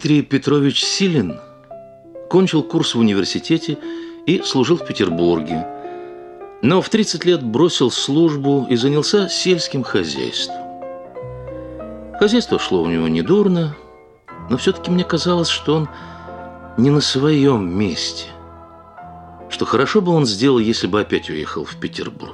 Дмитрий Петрович Силин кончил курс в университете и служил в Петербурге. Но в 30 лет бросил службу и занялся сельским хозяйством. Хозяйство шло у него недурно, но все-таки мне казалось, что он не на своем месте. Что хорошо бы он сделал, если бы опять уехал в Петербург.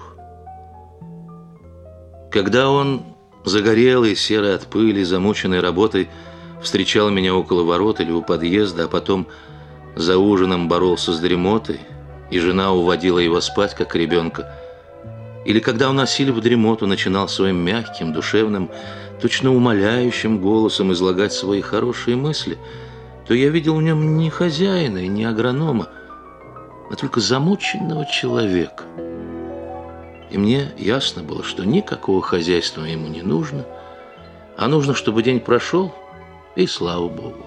Когда он, загорелый, серый от пыли, замученный работой, встречал меня около ворот или у подъезда, а потом за ужином боролся с дремотой, и жена уводила его спать, как ребенка, или когда он, осилив дремоту, начинал своим мягким, душевным, точно умоляющим голосом излагать свои хорошие мысли, то я видел в нем не хозяина и не агронома, а только замученного человека. И мне ясно было, что никакого хозяйства ему не нужно, а нужно, чтобы день прошел, и слава Богу.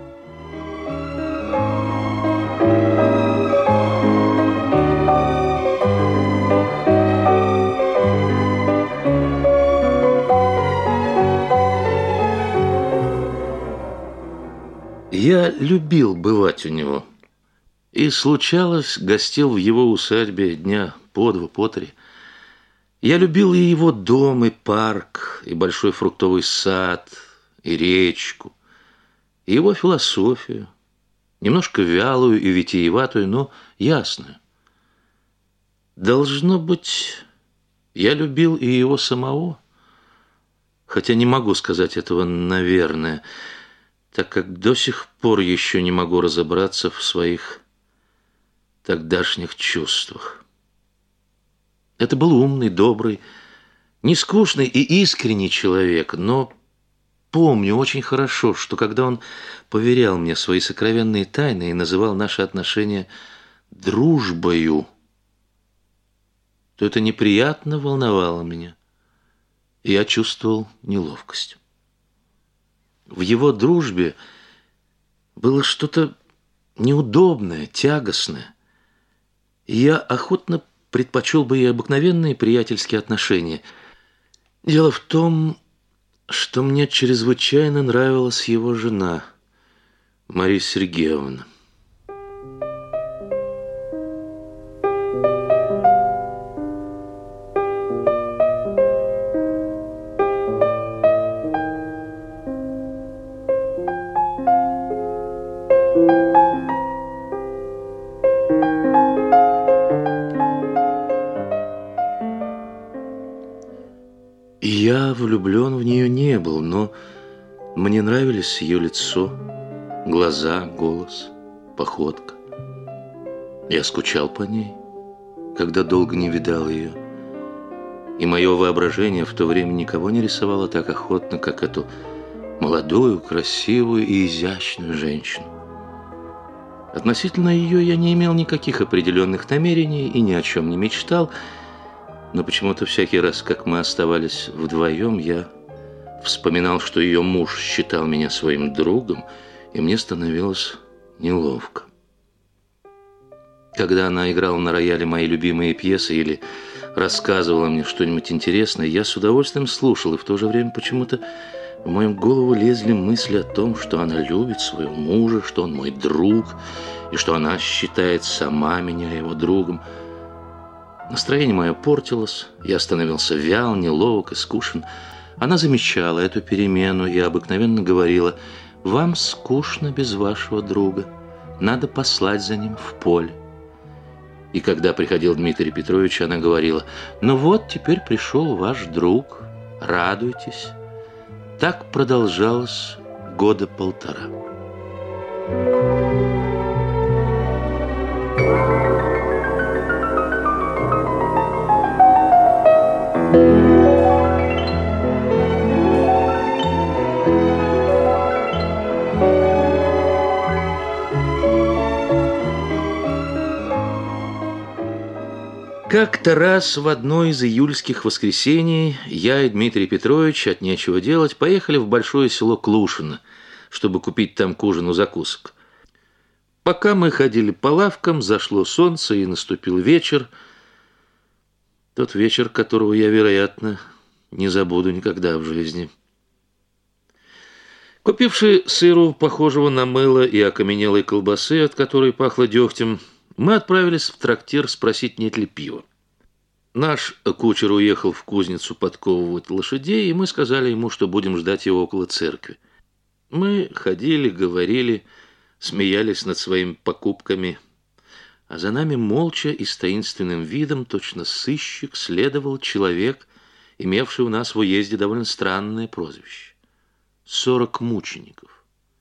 Я любил бывать у него. И случалось, гостил в его усадьбе дня по два, по три. Я любил и его дом, и парк, и большой фруктовый сад, и речку, и его философию, немножко вялую и витиеватую, но ясную. Должно быть, я любил и его самого, хотя не могу сказать этого, наверное, так как до сих пор еще не могу разобраться в своих тогдашних чувствах. Это был умный, добрый, нескучный и искренний человек, но помню очень хорошо, что когда он поверял мне свои сокровенные тайны и называл наши отношения дружбою, то это неприятно волновало меня, и я чувствовал неловкость. В его дружбе было что-то неудобное, тягостное, и я охотно предпочел бы и обыкновенные приятельские отношения. Дело в том, что мне чрезвычайно нравилась его жена, Мария Сергеевна. Я влюблен в нее не был, но мне нравились ее лицо, глаза, голос, походка. Я скучал по ней, когда долго не видал ее, и мое воображение в то время никого не рисовало так охотно, как эту молодую, красивую и изящную женщину. Относительно ее я не имел никаких определенных намерений и ни о чем не мечтал, но почему-то всякий раз, как мы оставались вдвоем, я вспоминал, что ее муж считал меня своим другом, и мне становилось неловко. Когда она играла на рояле мои любимые пьесы или рассказывала мне что-нибудь интересное, я с удовольствием слушал, и в то же время почему-то в мою голову лезли мысли о том, что она любит своего мужа, что он мой друг, и что она считает сама меня его другом. Настроение мое портилось, я становился вял, неловок и скучен. Она замечала эту перемену и обыкновенно говорила: «Вам скучно без вашего друга, надо послать за ним в поле». И когда приходил Дмитрий Петрович, она говорила: «Ну вот, теперь пришел ваш друг, радуйтесь». Так продолжалось года полтора. Как-то раз в одно из июльских воскресений я и Дмитрий Петрович от нечего делать поехали в большое село Клушино, чтобы купить там к ужину закусок. Пока мы ходили по лавкам, зашло солнце и наступил вечер. Тот вечер, которого я, вероятно, не забуду никогда в жизни. Купивши сыру, похожего на мыло, и окаменелой колбасы, от которой пахло дегтем, мы отправились в трактир спросить, нет ли пива. Наш кучер уехал в кузницу подковывать лошадей, и мы сказали ему, что будем ждать его около церкви. Мы ходили, говорили, смеялись над своими покупками, а за нами молча и с таинственным видом, точно сыщик, следовал человек, имевший у нас в уезде довольно странное прозвище. 40 мучеников.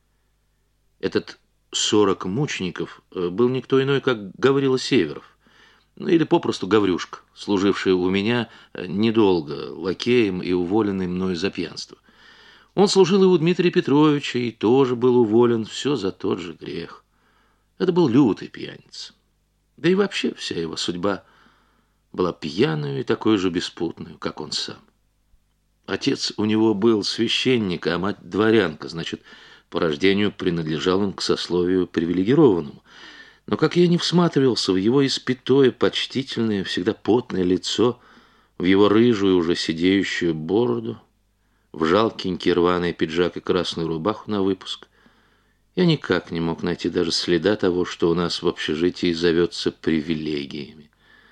Этот 40 мучеников был никто иной, как Гаврила Северов, ну или попросту Гаврюшка, служивший у меня недолго лакеем и уволенный мною за пьянство. Он служил и у Дмитрия Петровича, и тоже был уволен, все за тот же грех. Это был лютый пьяница. Да и вообще вся его судьба была пьяную и такой же беспутную, как он сам. Отец у него был священник, а мать дворянка, значит, по рождению принадлежал он к сословию привилегированному. Но как я не всматривался в его испятое, почтительное, всегда потное лицо, в его рыжую, уже сидеющую бороду, в жалкенький рваный пиджак и красную рубаху на выпуск, я никак не мог найти даже следа того, что у нас в общежитии зовется привилегиями.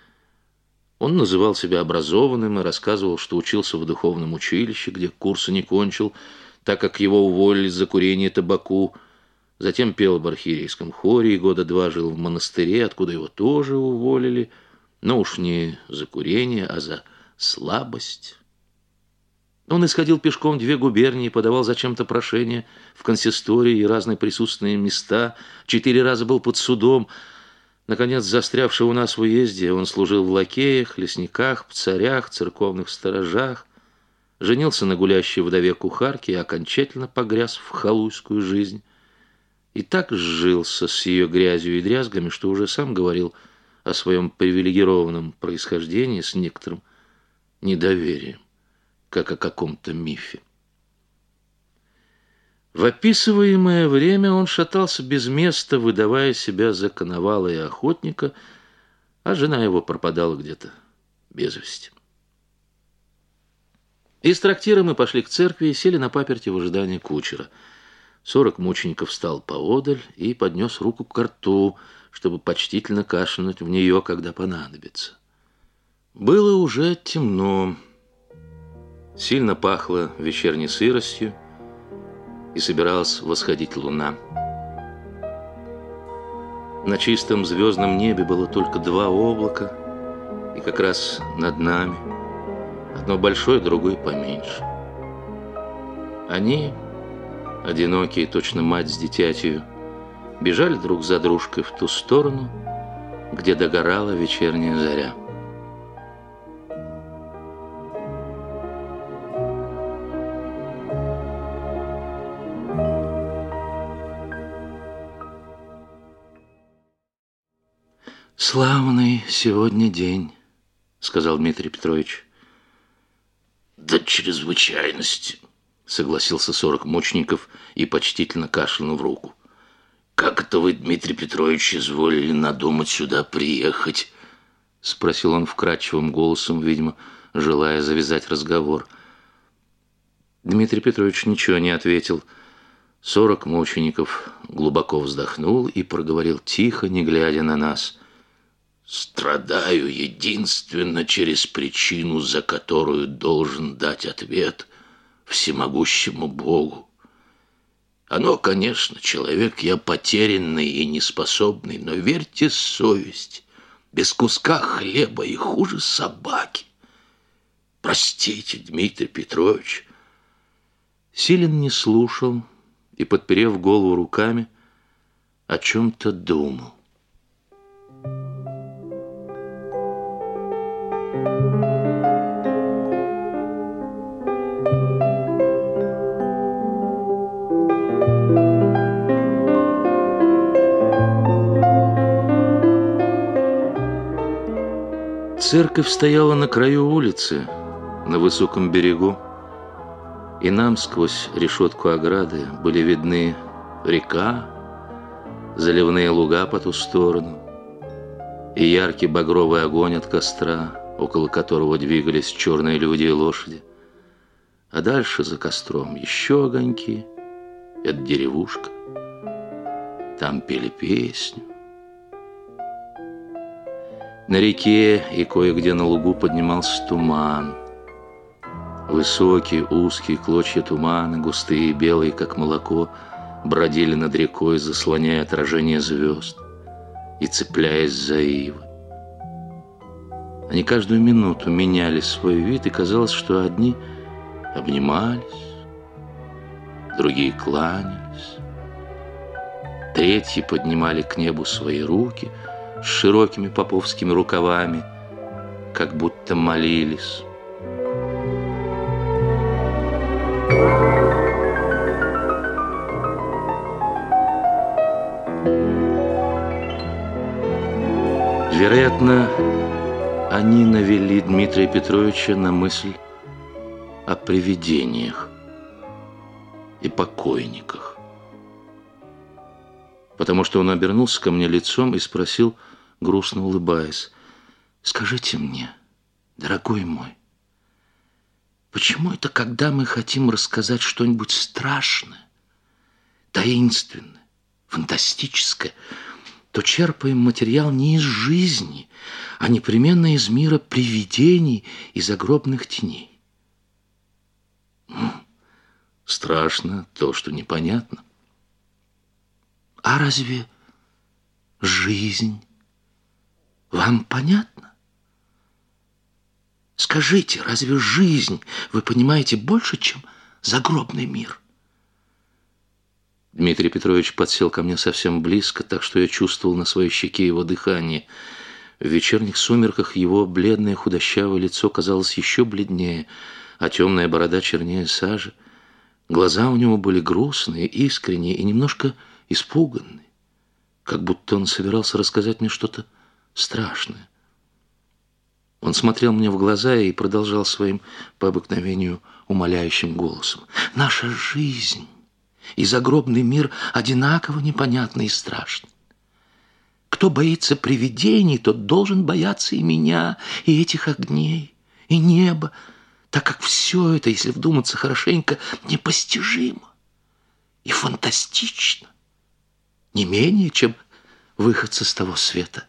Он называл себя образованным и рассказывал, что учился в духовном училище, где курсы не кончил, так как его уволили за курение табаку. Затем пел в архиерейском хоре и года 2 жил в монастыре, откуда его тоже уволили, но уж не за курение, а за слабость. Он исходил пешком 2 губернии, подавал зачем-то прошения в консистории и разные присутственные места, 4 раза был под судом. Наконец, застрявший у нас в уезде, он служил в лакеях, лесниках, пцарях, церковных сторожах, женился на гулящей вдове кухарке и окончательно погряз в халуйскую жизнь. И так сжился с ее грязью и дрязгами, что уже сам говорил о своем привилегированном происхождении с некоторым недоверием, как о каком-то мифе. В описываемое время он шатался без места, выдавая себя за коновала и охотника, а жена его пропадала где-то без вести. Из трактира мы пошли к церкви и сели на паперти в ожидании кучера. 40 мучеников встал поодаль и поднес руку к рту, чтобы почтительно кашлянуть в нее, когда понадобится. Было уже темно, сильно пахло вечерней сыростью, и собиралась восходить луна. На чистом звездном небе было только 2 облака, и как раз над нами одно большое, другое поменьше. Они, одинокие, точно мать с дитятью, бежали друг за дружкой в ту сторону, где догорала вечерняя заря. «Славный сегодня день», — сказал Дмитрий Петрович. «До чрезвычайности», — согласился 40 мучеников и почтительно кашлянул в руку. «Как это вы, Дмитрий Петрович, изволили надумать сюда приехать?» — спросил он вкрадчивым голосом, видимо, желая завязать разговор. Дмитрий Петрович ничего не ответил. 40 мучеников глубоко вздохнул и проговорил тихо, не глядя на нас: «Страдаю единственно через причину, за которую должен дать ответ всемогущему Богу. Оно, конечно, человек я потерянный и неспособный, но верьте, совесть без куска хлеба и хуже собаки. Простите, Дмитрий Петрович». Силин не слушал и, подперев голову руками, о чем-то думал. Церковь стояла на краю улицы, на высоком берегу, и нам сквозь решетку ограды были видны река, заливные луга по ту сторону и яркий багровый огонь от костра, около которого двигались черные люди и лошади. А дальше за костром еще огоньки Это деревушка. Там пели песню. На реке и кое-где на лугу поднимался туман. Высокие, узкие клочья тумана, густые, белые, как молоко, бродили над рекой, заслоняя отражение звезд и цепляясь за ивы. Они каждую минуту меняли свой вид, и казалось, что одни обнимались, другие кланялись, третьи поднимали к небу свои руки с широкими поповскими рукавами, как будто молились. Вероятно, они навели Дмитрия Петровича на мысль о привидениях и покойниках. Потому что он обернулся ко мне лицом и спросил, грустно улыбаясь: «Скажите мне, дорогой мой, почему это, когда мы хотим рассказать что-нибудь страшное, таинственное, фантастическое, то черпаем материал не из жизни, а непременно из мира привидений и загробных теней? Страшно то, что непонятно. А разве жизнь вам понятна? Скажите, разве жизнь вы понимаете больше, чем загробный мир?» Дмитрий Петрович подсел ко мне совсем близко, так что я чувствовал на своей щеке его дыхание. В вечерних сумерках его бледное худощавое лицо казалось еще бледнее, а темная борода чернее сажи. Глаза у него были грустные, искренние и немножко испуганные, как будто он собирался рассказать мне что-то страшное. Он смотрел мне в глаза и продолжал своим по обыкновению умоляющим голосом: «Наша жизнь и загробный мир одинаково непонятны и страшны. Кто боится привидений, тот должен бояться и меня, и этих огней, и неба, так как все это, если вдуматься хорошенько, непостижимо и фантастично, не менее, чем выходцы с того света.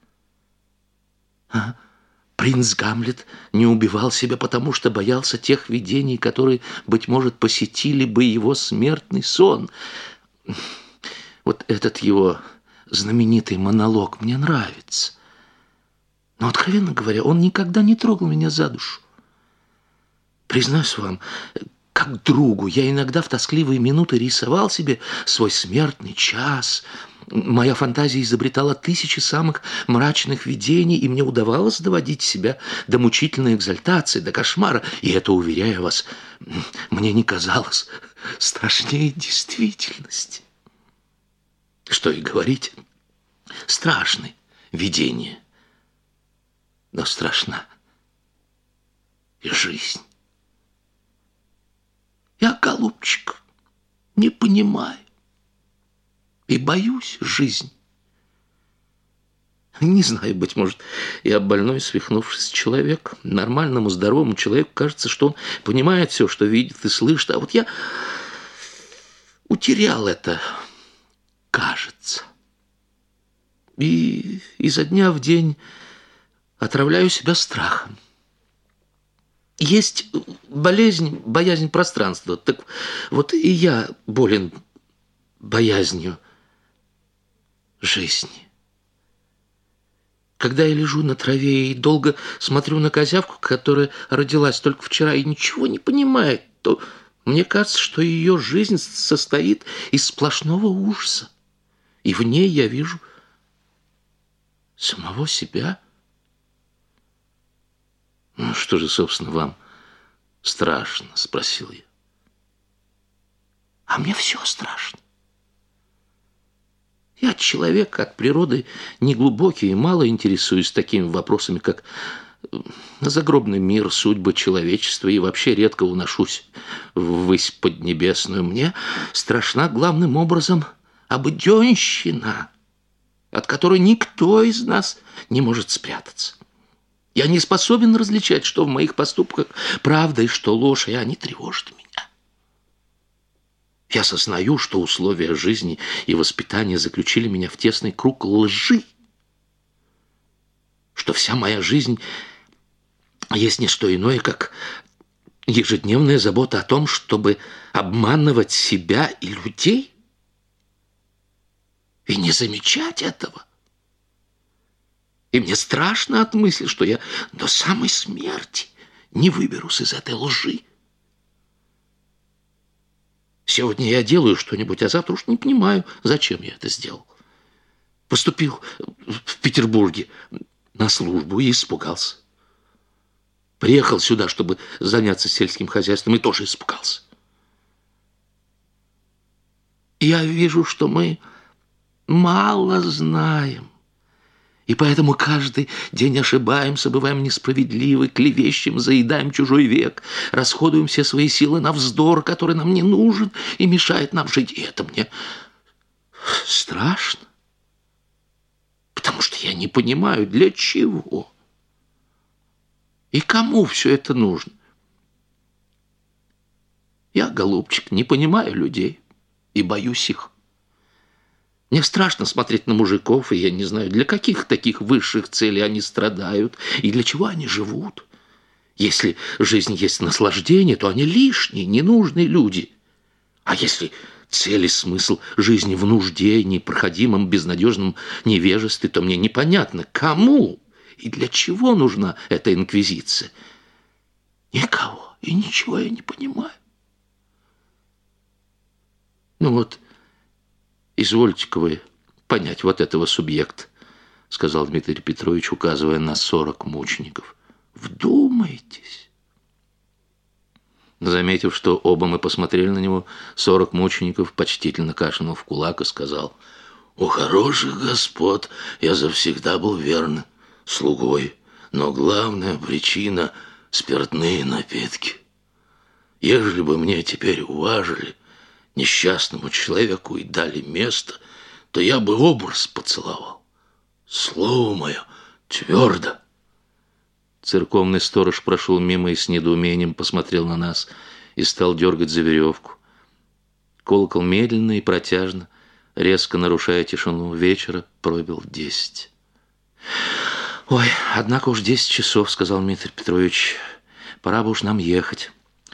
Принц Гамлет не убивал себя, потому что боялся тех видений, которые, быть может, посетили бы его смертный сон. Вот этот его знаменитый монолог мне нравится. Но, откровенно говоря, он никогда не трогал меня за душу. Признаюсь вам, как другу, я иногда в тоскливые минуты рисовал себе свой смертный час. Моя фантазия изобретала тысячи самых мрачных видений, и мне удавалось доводить себя до мучительной экзальтации, до кошмара. И это, уверяю вас, мне не казалось страшнее действительности. Что и говорить, страшны видения, но страшна и жизнь. Я, голубчик, не понимаю и боюсь жизни. Не знаю, быть может, я больной, свихнувшийся человек. Нормальному, здоровому человеку кажется, что он понимает все, что видит и слышит. А вот я утерял это, кажется. И изо дня в день отравляю себя страхом. Есть болезнь, боязнь пространства. Так вот и я болен боязнью жизни. Когда я лежу на траве и долго смотрю на козявку, которая родилась только вчера и ничего не понимает, то мне кажется, что ее жизнь состоит из сплошного ужаса. И в ней я вижу самого себя. «Ну, что же, собственно, вам страшно?» – спросил я. «А мне все страшно. Я человек от природы неглубокий и мало интересуюсь такими вопросами, как загробный мир, судьба человечества, и вообще редко уношусь ввысь поднебесную. Мне страшна главным образом обыденщина, от которой никто из нас не может спрятаться. Я не способен различать, что в моих поступках правда и что ложь, и они тревожат меня. Я сознаю, что условия жизни и воспитания заключили меня в тесный круг лжи, что вся моя жизнь есть не что иное, как ежедневная забота о том, чтобы обманывать себя и людей и не замечать этого. И мне страшно от мысли, что я до самой смерти не выберусь из этой лжи. Сегодня я делаю что-нибудь, а завтра уж не понимаю, зачем я это сделал. Поступил в Петербурге на службу и испугался. Приехал сюда, чтобы заняться сельским хозяйством, и тоже испугался. Я вижу, что мы мало знаем, и поэтому каждый день ошибаемся, бываем несправедливы, клевещем, заедаем чужой век, расходуем все свои силы на вздор, который нам не нужен и мешает нам жить. И это мне страшно, потому что я не понимаю, для чего и кому все это нужно. Я, голубчик, не понимаю людей и боюсь их. Мне страшно смотреть на мужиков, и я не знаю, для каких таких высших целей они страдают и для чего они живут. Если жизнь есть наслаждение, то они лишние, ненужные люди. А если цель и смысл жизни в нужде, непроходимом, безнадежном невежестве, то мне непонятно, кому и для чего нужна эта инквизиция. Никого и ничего я не понимаю. Ну вот, извольте-ка вы понять вот этого субъекта, сказал Дмитрий Петрович, указывая на 40 мучеников. Вдумайтесь. Заметив, что оба мы посмотрели на него, 40 мучеников почтительно кашлянул в кулак и сказал: «У хороших господ я завсегда был верным слугой, но главная причина — спиртные напитки. Ежели бы мне теперь уважили, несчастному человеку, и дали место, то я бы образ поцеловал. Слово мое твердо». Церковный сторож прошел мимо и с недоумением посмотрел на нас и стал дергать за веревку. Колокол медленно и протяжно, резко нарушая тишину вечера, пробил 10. «Ой, однако уж 10 часов», — сказал Дмитрий Петрович. «Пора бы уж нам ехать».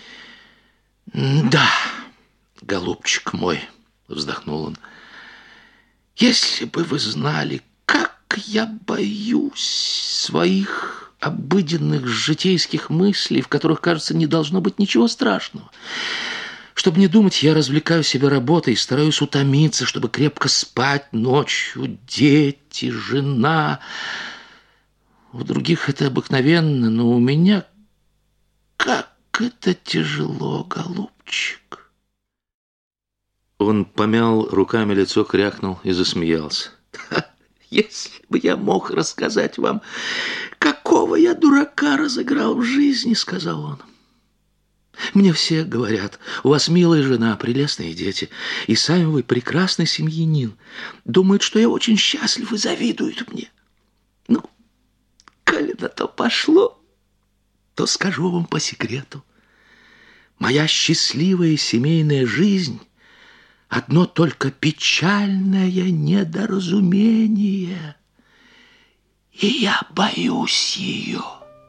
«Да, голубчик мой», — вздохнул он, — «если бы вы знали, как я боюсь своих обыденных житейских мыслей, в которых, кажется, не должно быть ничего страшного. Чтобы не думать, я развлекаю себя работой, стараюсь утомиться, чтобы крепко спать ночью, дети, жена. У других это обыкновенно, но у меня как это тяжело, голубчик». Он помял руками лицо, крякнул и засмеялся. «Если бы я мог рассказать вам, какого я дурака разыграл в жизни», — сказал он. «Мне все говорят, у вас милая жена, прелестные дети, и сами вы прекрасный семьянин. Думают, что я очень счастлив и завидуют мне. Ну, коли на то пошло, то скажу вам по секрету. Моя счастливая семейная жизнь — одно только печальное недоразумение, и я боюсь ее».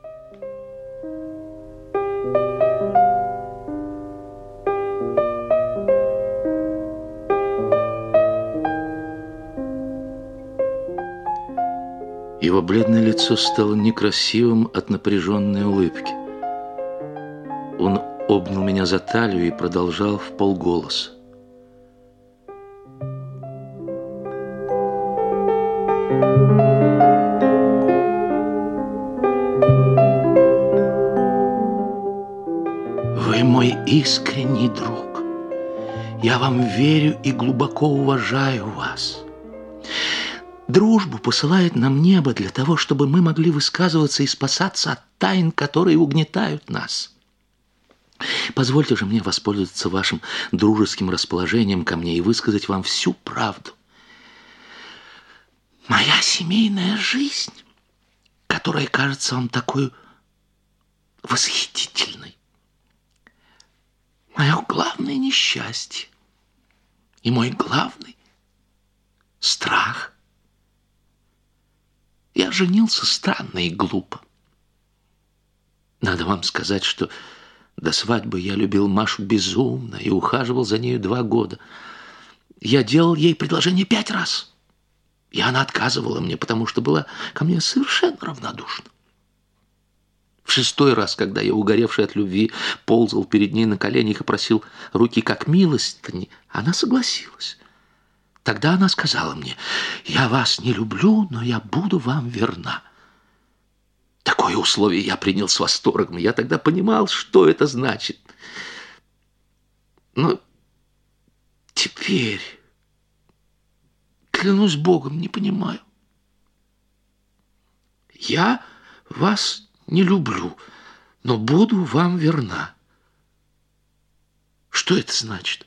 Его бледное лицо стало некрасивым от напряженной улыбки. Он обнял меня за талию и продолжал вполголоса: «Вы мой искренний друг. Я вам верю и глубоко уважаю вас. Дружбу посылает нам небо для того, чтобы мы могли высказываться и спасаться от тайн, которые угнетают нас. Позвольте же мне воспользоваться вашим дружеским расположением ко мне и высказать вам всю правду. Моя семейная жизнь, которая кажется вам такой восхитительной, мое главное несчастье, И мой главный страх. Я женился странно и глупо. Надо вам сказать, что до свадьбы я любил Машу безумно и ухаживал за нею 2 года. Я делал ей предложение 5 раз. И она отказывала мне, потому что была ко мне совершенно равнодушна. В 6-й раз, когда я, угоревший от любви, ползал перед ней на коленях и просил руки как милостыни, она согласилась. Тогда она сказала мне: «Я вас не люблю, но я буду вам верна». Такое условие я принял с восторгом. Я тогда понимал, что это значит. Но теперь, клянусь Богом, не понимаю. Я вас не люблю, но буду вам верна. Что это значит?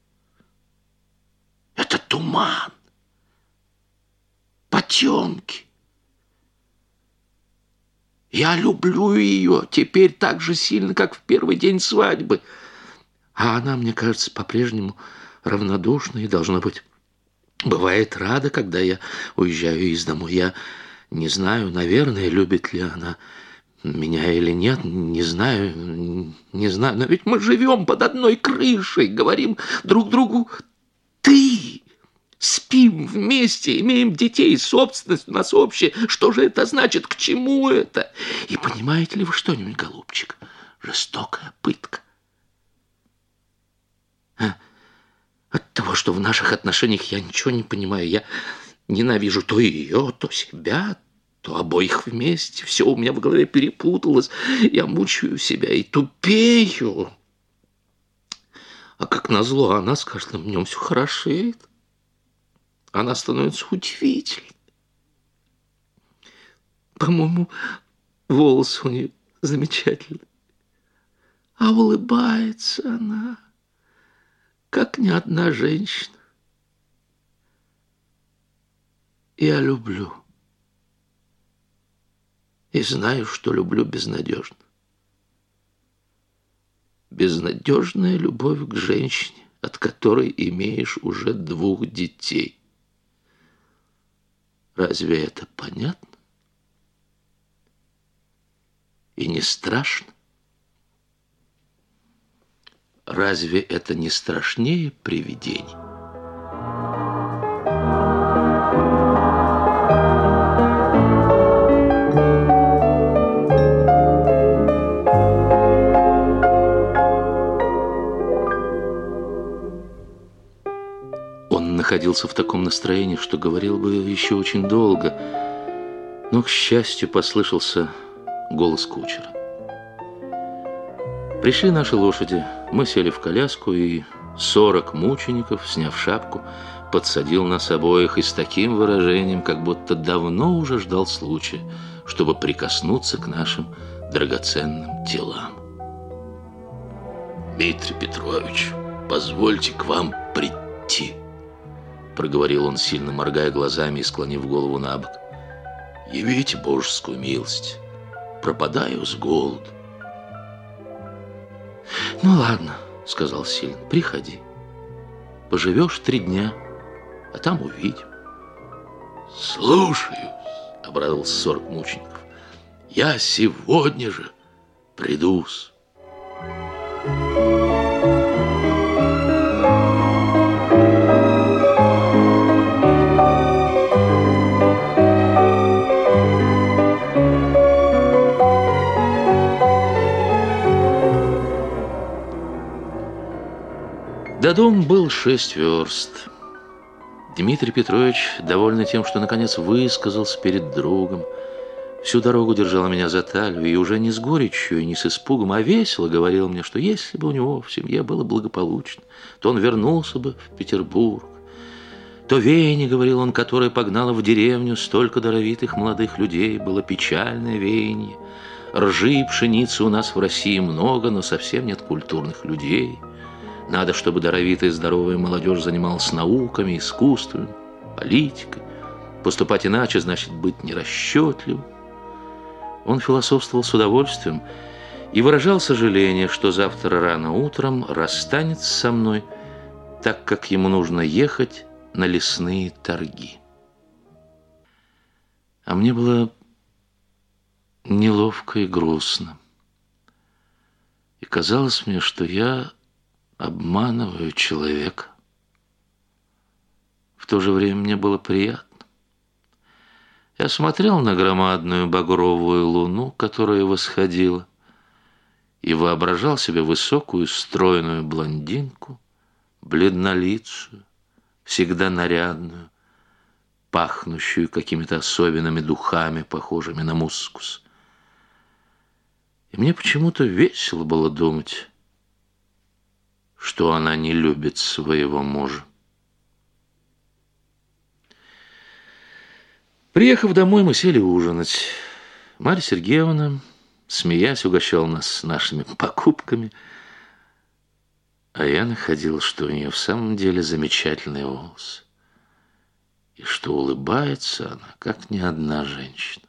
Это туман, потемки. Я люблю ее теперь так же сильно, как в первый день свадьбы. А она, мне кажется, по-прежнему равнодушна и, должно быть, бывает рада, когда я уезжаю из дому. Я не знаю, наверное, любит ли она меня или нет, не знаю. Но ведь мы живем под одной крышей, говорим друг другу «ты». Спим вместе, имеем детей, собственность у нас общая. Что же это значит? К чему это? И понимаете ли вы что-нибудь, голубчик? Жестокая пытка. От того, что в наших отношениях я ничего не понимаю. Я ненавижу то ее, то себя, то обоих вместе. Все у меня в голове перепуталось. Я мучаю себя и тупею. А как назло, она с каждым днем все хорошеет. Она становится удивительной. По-моему, волосы у нее замечательные. А улыбается она, как ни одна женщина. Я люблю. И знаю, что люблю безнадежно. Безнадежная любовь к женщине, от которой имеешь уже 2 детей. Разве это понятно? И не страшно? Разве это не страшнее привидений? Он находился в таком настроении, что говорил бы еще очень долго, но, к счастью, послышался голос кучера. Пришли наши лошади, мы сели в коляску, и 40 мучеников, сняв шапку, подсадил нас обоих и с таким выражением, как будто давно уже ждал случая, чтобы прикоснуться к нашим драгоценным телам. «Дмитрий Петрович, позвольте к вам прийти», — проговорил он, сильно моргая глазами и склонив голову на бок. «Явите божескую милость, пропадаю с голоду». «Ну ладно», — сказал Сильн, — «приходи. Поживешь 3 дня, а там увидим». «Слушаюсь», — обрадовался 40 мучеников. «Я сегодня же приду-с». До дома был 6 верст. Дмитрий Петрович, довольный тем, что наконец высказался перед другом, всю дорогу держал меня за талию и уже не с горечью и не с испугом, а весело говорил мне, что если бы у него в семье было благополучно, то он вернулся бы в Петербург. То веяние, говорил он, которое погнало в деревню столько даровитых молодых людей, было печальное веяние. Ржи и пшеницы у нас в России много, но совсем нет культурных людей. Надо, чтобы даровитая здоровая молодежь занималась науками, искусством, политикой. Поступать иначе значит быть нерасчетливым. Он философствовал с удовольствием и выражал сожаление, что завтра рано утром расстанется со мной так как ему нужно ехать на лесные торги. А мне было неловко и грустно. И казалось мне, что я обманываю человека. В то же время мне было приятно. Я смотрел на громадную багровую луну, которая восходила, и воображал себе высокую, стройную блондинку, бледнолицую, всегда нарядную, пахнущую какими-то особенными духами, похожими на мускус. И мне почему-то весело было думать, что она не любит своего мужа. Приехав домой, мы сели ужинать. Марья Сергеевна, смеясь, угощала нас нашими покупками, а я находил, что у нее в самом деле замечательный волос, и что улыбается она, как ни одна женщина.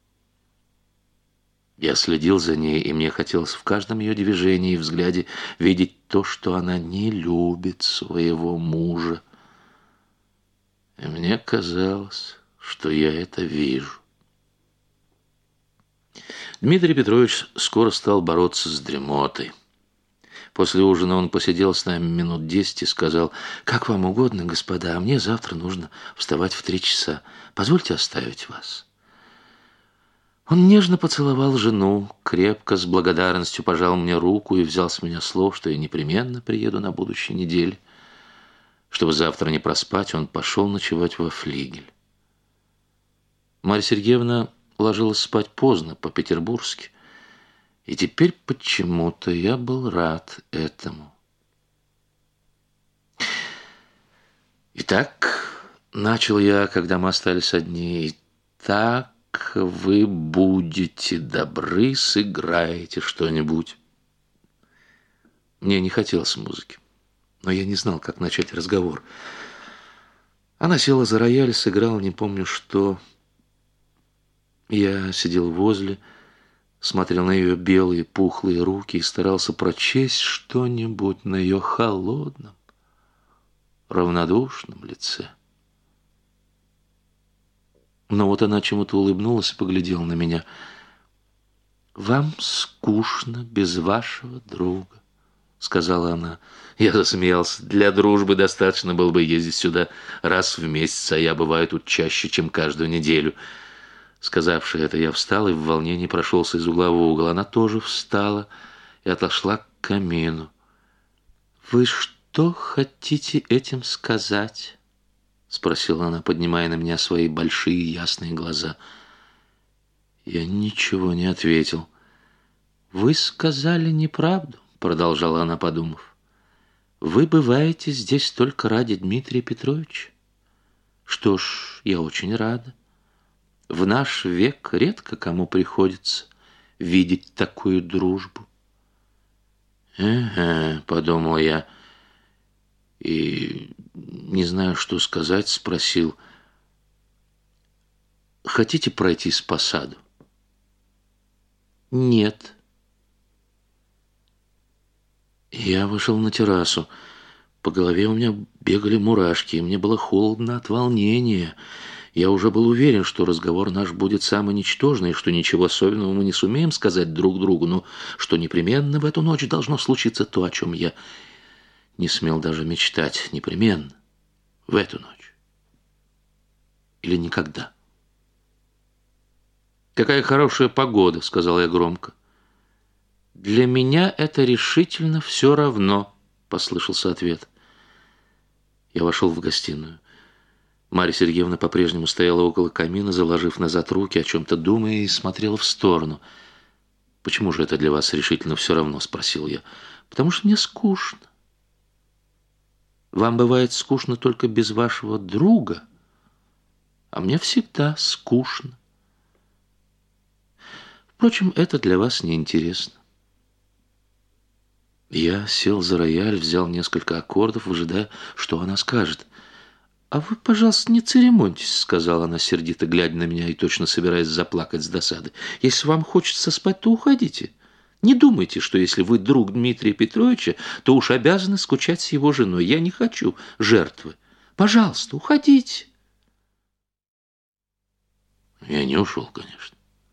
Я следил за ней, и мне хотелось в каждом ее движении и взгляде видеть то, что она не любит своего мужа. И мне казалось, что я это вижу. Дмитрий Петрович скоро стал бороться с дремотой. После ужина он посидел с нами минут 10 и сказал: «Как вам угодно, господа, а мне завтра нужно вставать в 3 часа. Позвольте оставить вас». Он нежно поцеловал жену, крепко, с благодарностью пожал мне руку и взял с меня слово, что я непременно приеду на будущей неделе. Чтобы завтра не проспать, он пошел ночевать во флигель. Марья Сергеевна ложилась спать поздно, по-петербургски, и теперь почему-то я был рад этому. «Итак, — начал я, когда мы остались одни, — итак, вы будете добры, сыграете что-нибудь». Мне не хотелось музыки, но я не знал, как начать разговор. Она села за рояль, сыграла не помню что. Я сидел возле, смотрел на ее белые пухлые руки и старался прочесть что-нибудь на ее холодном, равнодушном лице. Но вот она чему-то улыбнулась и поглядела на меня. «Вам скучно без вашего друга», — сказала она. Я засмеялся. «Для дружбы достаточно было бы ездить сюда раз в месяц, а я бываю тут чаще, чем каждую неделю». Сказавши это, я встал и в волнении прошелся из угла в угол. Она тоже встала и отошла к камину. «Вы что хотите этим сказать?» — спросила она, поднимая на меня свои большие ясные глаза. Я ничего не ответил. «Вы сказали неправду», — продолжала она, подумав. «Вы бываете здесь только ради Дмитрия Петровича. Что ж, я очень рада. В наш век редко кому приходится видеть такую дружбу». «Ага», — подумал я, и, не знаю, что сказать, спросил: «Хотите пройтись по саду?» «Нет». Я вышел на террасу. По голове у меня бегали мурашки, и мне было холодно от волнения. Я уже был уверен, что разговор наш будет самый ничтожный, что ничего особенного мы не сумеем сказать друг другу, но что непременно в эту ночь должно случиться то, о чем я не смел даже мечтать. Непременно. В эту ночь. Или никогда. «Какая хорошая погода», — сказал я громко. «Для меня это решительно все равно», — послышался ответ. Я вошел в гостиную. Марья Сергеевна по-прежнему стояла около камина, заложив назад руки, о чем-то думая, и смотрела в сторону. «Почему же это для вас решительно все равно?» — спросил я. «Потому что мне скучно». «Вам бывает скучно только без вашего друга, а мне всегда скучно. Впрочем, это для вас неинтересно». Я сел за рояль, взял несколько аккордов, ожидая, что она скажет. «А вы, пожалуйста, не церемоньтесь», — сказала она, сердито глядя на меня и точно собираясь заплакать с досады. «Если вам хочется спать, то уходите. Не думайте, что если вы друг Дмитрия Петровича, то уж обязаны скучать с его женой. Я не хочу жертвы. Пожалуйста, уходите. Я не ушел, конечно.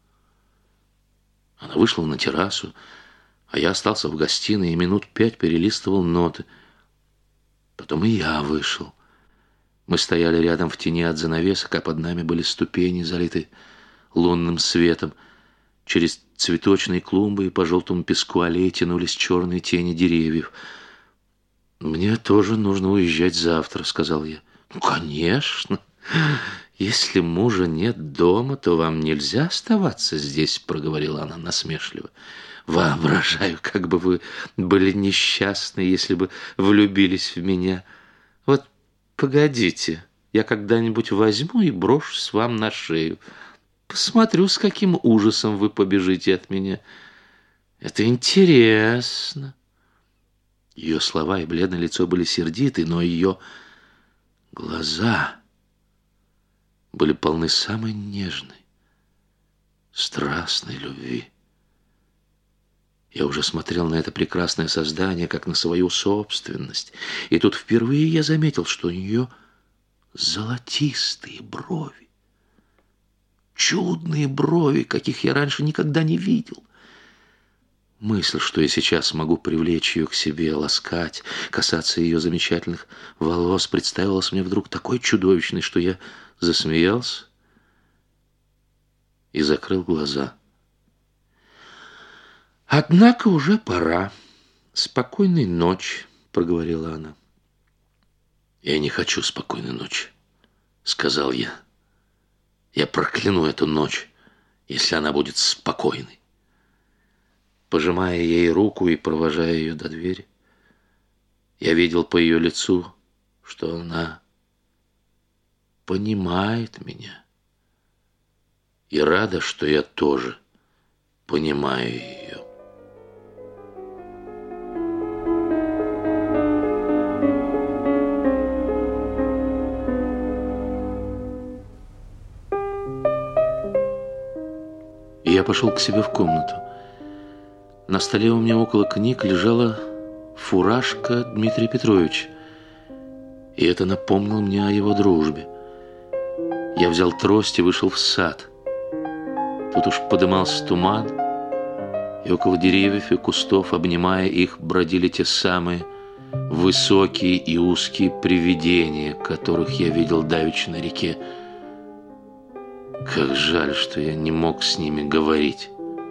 Она вышла на террасу, а я остался в гостиной и минут 5 перелистывал ноты. Потом и я вышел. Мы стояли рядом в тени от занавесок, а под нами были ступени, залиты лунным светом. Через цветочные клумбы и по желтому песку аллеи тянулись черные тени деревьев. «Мне тоже нужно уезжать завтра», — сказал я. «Ну, конечно. Если мужа нет дома, то вам нельзя оставаться здесь», — проговорила она насмешливо. «Воображаю, как бы вы были несчастны, если бы влюбились в меня. Вот погодите, я когда-нибудь возьму и брошусь вам на шею. Посмотрю, с каким ужасом вы побежите от меня. Это интересно». Ее слова и бледное лицо были сердиты, но ее глаза были полны самой нежной, страстной любви. Я уже смотрел на это прекрасное создание, как на свою собственность, и тут впервые я заметил, что у нее золотистые брови, чудные брови, каких я раньше никогда не видел. Мысль, что я сейчас могу привлечь ее к себе, ласкать, касаться ее замечательных волос, представилась мне вдруг такой чудовищной, что я засмеялся и закрыл глаза. «Однако уже пора. Спокойной ночи», — проговорила она. «Я не хочу спокойной ночи», — сказал я. «Я прокляну эту ночь, если она будет спокойной». Пожимая ей руку и провожая ее до двери, я видел по ее лицу, что она понимает меня и рада, что я тоже понимаю ее. И я пошел к себе в комнату. На столе у меня около книг лежала фуражка Дмитрия Петровича, и это напомнило мне о его дружбе. Я взял трость и вышел в сад. Тут уж подымался туман, и около деревьев и кустов, обнимая их, бродили те самые высокие и узкие привидения, которых я видел давеча на реке. Как жаль, что я не мог с ними говорить.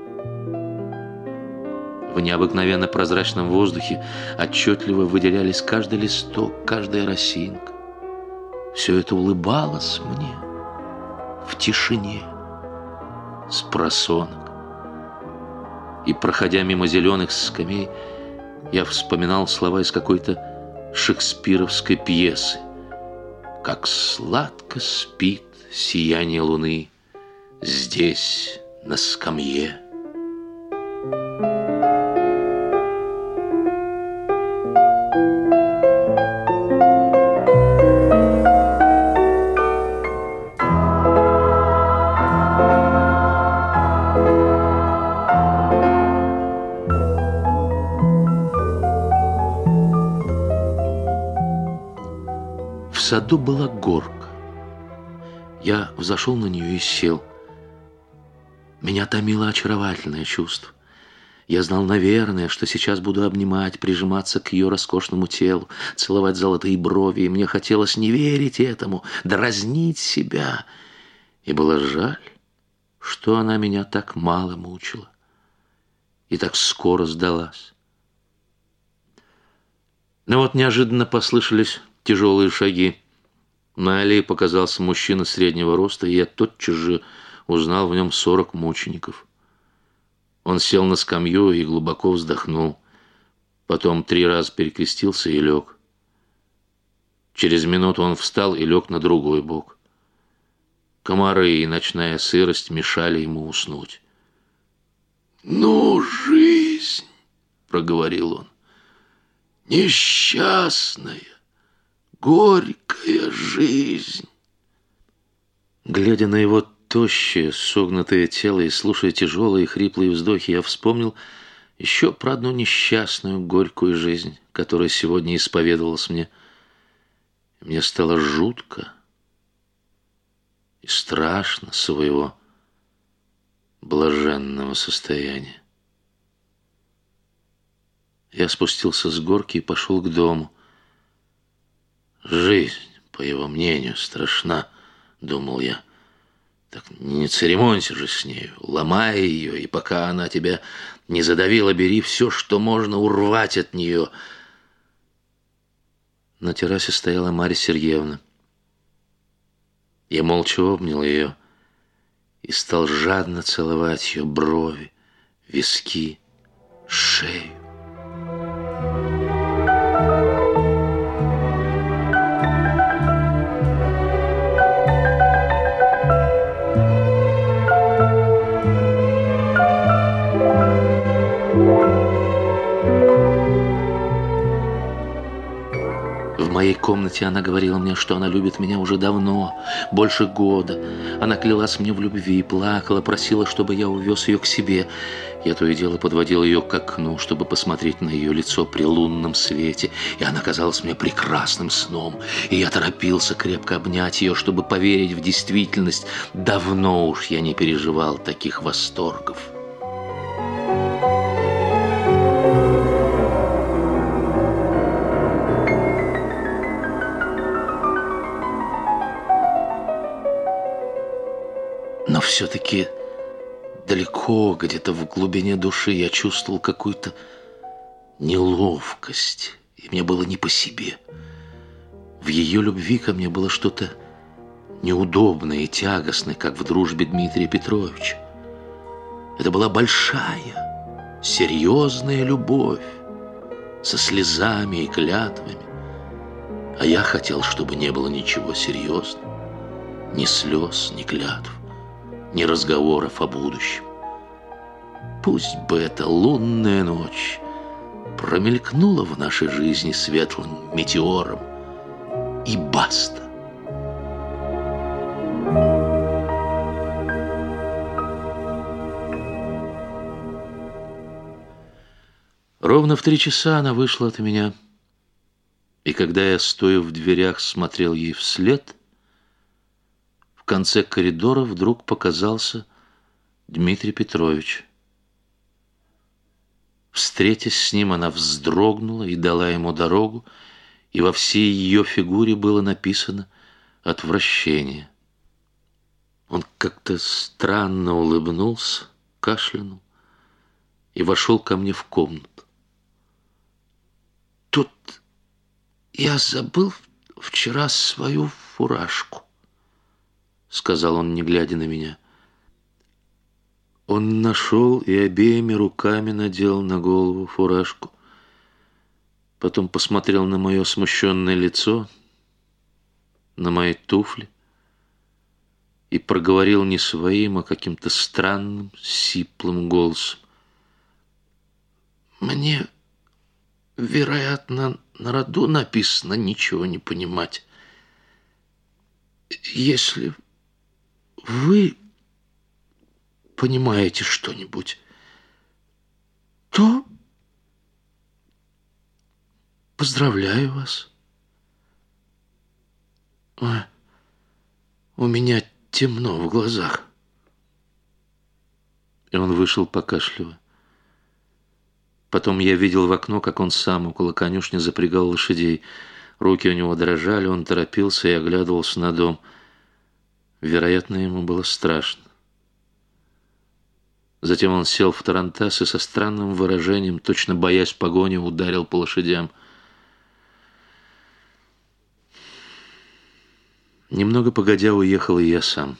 В необыкновенно прозрачном воздухе отчетливо выделялись каждый листок, каждая росинка. Все это улыбалось мне в тишине, спросонок. И, проходя мимо зеленых скамей, я вспоминал слова из какой-то шекспировской пьесы. «Как сладко спит сияние луны здесь, на скамье». В саду была горка. Я взошел на нее и сел. Меня томило очаровательное чувство. Я знал, наверное, что сейчас буду обнимать, прижиматься к ее роскошному телу, целовать золотые брови, и мне хотелось не верить этому, дразнить себя. И было жаль, что она меня так мало мучила и так скоро сдалась. Но вот неожиданно послышались тяжелые шаги. На аллее показался мужчина среднего роста, и я тотчас же узнал в нем 40 мучеников. Он сел на скамью и глубоко вздохнул. Потом 3 раза перекрестился и лег. Через минуту он встал и лег на другой бок. Комары и ночная сырость мешали ему уснуть. «Ну, жизнь!» — проговорил он. «Несчастная, горькая жизнь!» Глядя на его тощее, согнутое тело и слушая тяжелые хриплые вздохи, я вспомнил еще про одну несчастную, горькую жизнь, которая сегодня исповедовалась мне. Мне стало жутко и страшно своего блаженного состояния. Я спустился с горки и пошел к дому. Жизнь, по его мнению, страшна, думал я. Так не церемонься же с нею, ломай ее, и пока она тебя не задавила, бери все, что можно урвать от нее. На террасе стояла Марья Сергеевна. Я молча обнял ее и стал жадно целовать ее брови, виски, шею. В моей комнате она говорила мне, что она любит меня уже давно, больше года. Она клялась мне в любви, плакала, просила, чтобы я увез ее к себе. Я то и дело подводил ее к окну, чтобы посмотреть на ее лицо при лунном свете, и она казалась мне прекрасным сном. И я торопился крепко обнять ее, чтобы поверить в действительность. Давно уж я не переживал таких восторгов. Но все-таки далеко, где-то в глубине души я чувствовал какую-то неловкость, и мне было не по себе. В ее любви ко мне было что-то неудобное и тягостное, как в дружбе Дмитрия Петровича. Это была большая, серьезная любовь, со слезами и клятвами. А я хотел, чтобы не было ничего серьезного, ни слез, ни клятв, ни разговоров о будущем. Пусть бы эта лунная ночь промелькнула в нашей жизни светлым метеором, и баста. Ровно в 3 часа она вышла от меня, и когда я, стоя в дверях, смотрел ей вслед, в конце коридора вдруг показался Дмитрий Петрович. Встретясь с ним, она вздрогнула и дала ему дорогу, и во всей ее фигуре было написано отвращение. Он как-то странно улыбнулся, кашлянул и вошел ко мне в комнату. «Тут я забыл вчера свою фуражку», — сказал он, не глядя на меня. Он нашел и обеими руками надел на голову фуражку. Потом посмотрел на мое смущенное лицо, на мои туфли и проговорил не своим, а каким-то странным, сиплым голосом: «Мне, вероятно, на роду написано ничего не понимать. Если вы понимаете что-нибудь, то поздравляю вас. У меня темно в глазах». И он вышел, покашливая. Потом я видел в окно, как он сам около конюшни запрягал лошадей. Руки у него дрожали, он торопился и оглядывался на дом. Вероятно, ему было страшно. Затем он сел в тарантас и со странным выражением, точно боясь погони, ударил по лошадям. Немного погодя уехал и я сам.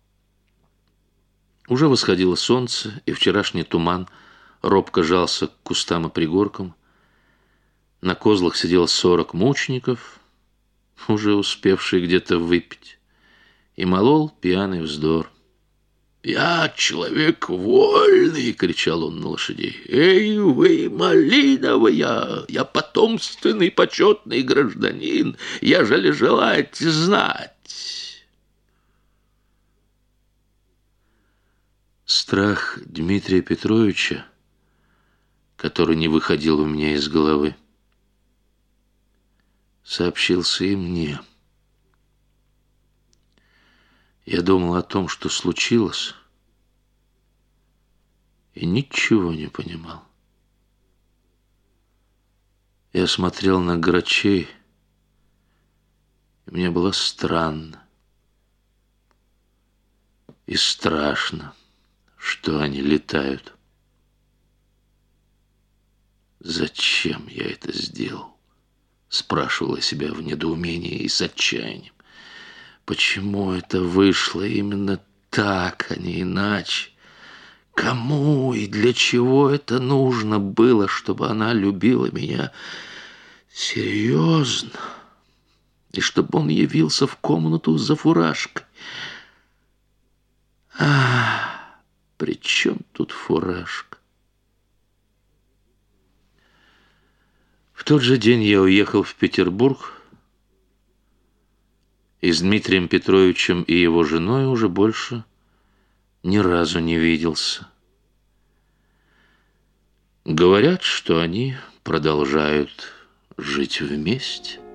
Уже восходило солнце, и вчерашний туман робко жался к кустам и пригоркам. На козлах сидело 40 мучеников, уже успевшие где-то выпить, и молол пьяный вздор. «Я человек вольный!» — кричал он на лошадей. «Эй, вы, малиновая! Я потомственный почетный гражданин, ежели желаете знать!» Страх Дмитрия Петровича который не выходил у меня из головы, сообщился и мне. Я думал о том, что случилось, и ничего не понимал. Я смотрел на грачей, и мне было странно и страшно, что они летают. «Зачем я это сделал?» — спрашивал я себя в недоумении и с отчаянием. «Почему это вышло именно так, а не иначе? Кому и для чего это нужно было, чтобы она любила меня серьезно, и чтобы он явился в комнату за фуражкой? При чем тут фуражка?» В тот же день я уехал в Петербург, и с Дмитрием Петровичем и его женой уже больше ни разу не виделся. Говорят, что они продолжают жить вместе.